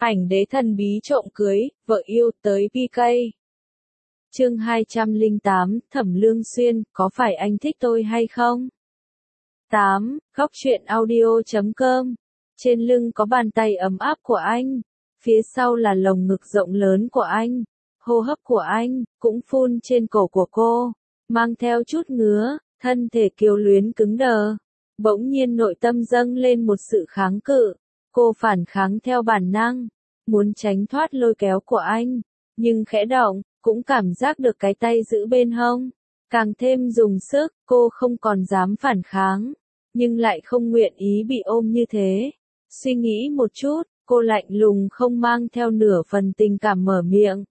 Ảnh đế thần bí trộm cưới, vợ yêu tới PK. Chương 208, Thẩm Lương Xuyên, có phải anh thích tôi hay không? 8. Góc truyện audio.com. Trên lưng có bàn tay ấm áp của anh, phía sau là lồng ngực rộng lớn của anh, hô hấp của anh cũng phun trên cổ của cô, mang theo chút ngứa, thân thể kiều luyến cứng đờ. Bỗng nhiên nội tâm dâng lên một sự kháng cự, cô phản kháng theo bản năng, muốn tránh thoát lôi kéo của anh, nhưng khẽ động, cũng cảm giác được cái tay giữ bên hông, càng thêm dùng sức, cô không còn dám phản kháng, nhưng lại không nguyện ý bị ôm như thế. Suy nghĩ một chút, cô lạnh lùng không mang theo nửa phần tình cảm mở miệng.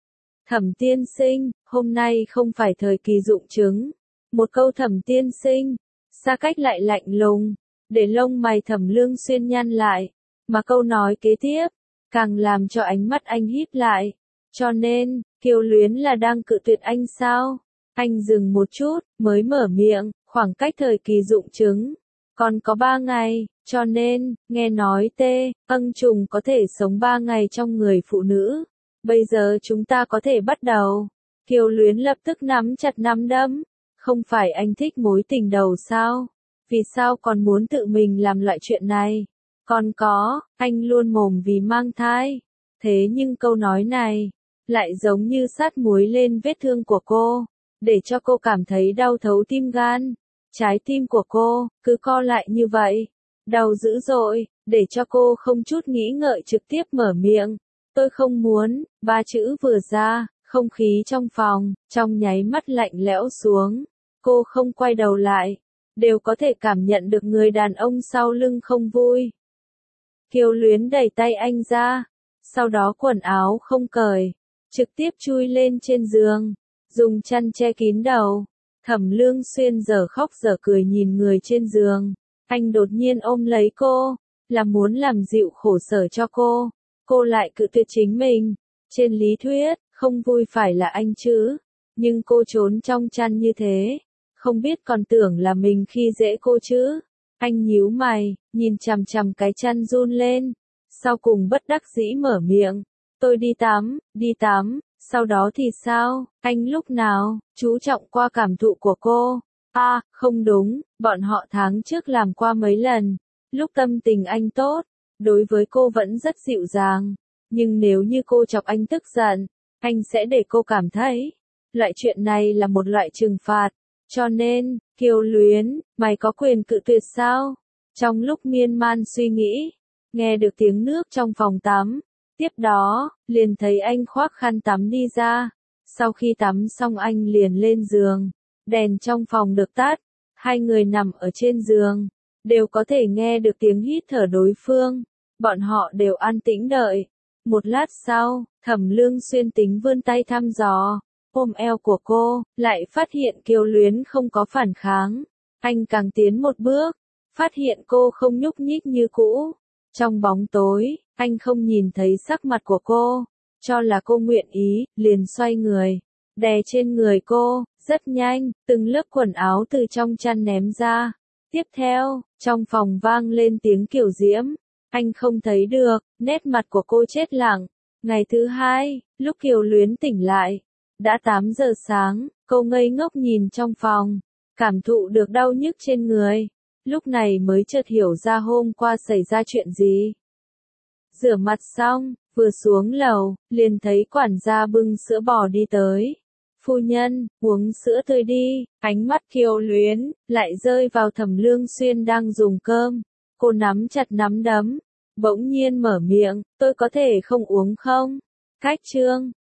Thẩm tiên sinh, hôm nay không phải thời kỳ dụng trứng. Một câu Thẩm tiên sinh, xa cách lại lạnh lùng, để lông mày Thẩm Lương Xuyên nhăn lại, mà câu nói kế tiếp, càng làm cho ánh mắt anh híp lại. Cho nên, kiều luyến là đang cự tuyệt anh sao? Anh dừng một chút, mới mở miệng, khoảng cách thời kỳ dụng trứng còn có 3 ngày, cho nên, nghe nói âng trùng có thể sống 3 ngày trong người phụ nữ. Bây giờ chúng ta có thể bắt đầu. Kiều luyến lập tức nắm chặt nắm đấm. Không phải anh thích mối tình đầu sao? Vì sao còn muốn tự mình làm loại chuyện này? Còn có, anh luôn mồm vì mang thai. Thế nhưng câu nói này, lại giống như sát muối lên vết thương của cô, để cho cô cảm thấy đau thấu tim gan. Trái tim của cô, cứ co lại như vậy, đau dữ dội, để cho cô không chút nghĩ ngợi trực tiếp mở miệng. Tôi không muốn, 3 chữ vừa ra, không khí trong phòng, trong nháy mắt lạnh lẽo xuống. Cô không quay đầu lại, đều có thể cảm nhận được người đàn ông sau lưng không vui. Kiều luyến đẩy tay anh ra, sau đó quần áo không cởi, trực tiếp chui lên trên giường, dùng chăn che kín đầu. Thẩm Lương Xuyên giờ khóc giờ cười nhìn người trên giường, anh đột nhiên ôm lấy cô, là muốn làm dịu khổ sở cho cô lại cự tuyệt chính mình. Trên lý thuyết, không vui phải là anh chứ, nhưng cô trốn trong chăn như thế, không biết còn tưởng là mình khi dễ cô chứ. Anh nhíu mày, nhìn chằm chằm cái chăn run lên, sau cùng bất đắc dĩ mở miệng, tôi đi tắm, sau đó thì sao, anh lúc nào, chú trọng qua cảm thụ của cô. Không đúng, bọn họ tháng trước làm qua mấy lần, lúc tâm tình anh tốt, đối với cô vẫn rất dịu dàng, nhưng nếu như cô chọc anh tức giận, anh sẽ để cô cảm thấy, loại chuyện này là một loại trừng phạt, cho nên, Kiều luyến, mày có quyền cự tuyệt sao? Trong lúc miên man suy nghĩ, nghe được tiếng nước trong phòng tắm, tiếp đó, liền thấy anh khoác khăn tắm đi ra, sau khi tắm xong anh liền lên giường, đèn trong phòng được tắt, hai người nằm ở trên giường, đều có thể nghe được tiếng hít thở đối phương, bọn họ đều an tĩnh đợi. Một lát sau, Thẩm Lương Xuyên tính vươn tay thăm dò, ôm eo của cô, lại phát hiện Kiều luyến không có phản kháng. Anh càng tiến một bước, phát hiện cô không nhúc nhích như cũ. Trong bóng tối, anh không nhìn thấy sắc mặt của cô, cho là cô nguyện ý, liền xoay người, đè trên người cô, rất nhanh, từng lớp quần áo từ trong chăn ném ra. Tiếp theo, trong phòng vang lên tiếng kiều diễm, anh không thấy được, nét mặt của cô chết lặng. Ngày thứ hai, lúc Kiều luyến tỉnh lại, đã 8 giờ sáng, cô ngây ngốc nhìn trong phòng, cảm thụ được đau nhức trên người, lúc này mới chợt hiểu ra hôm qua xảy ra chuyện gì. Rửa mặt xong, vừa xuống lầu, liền thấy quản gia bưng sữa bò đi tới. Phu nhân, uống sữa tươi đi. Ánh mắt Kiều luyến, lại rơi vào Thẩm Lương Xuyên đang dùng cơm. Cô nắm chặt nắm đấm, bỗng nhiên mở miệng, tôi có thể không uống không? Cách chương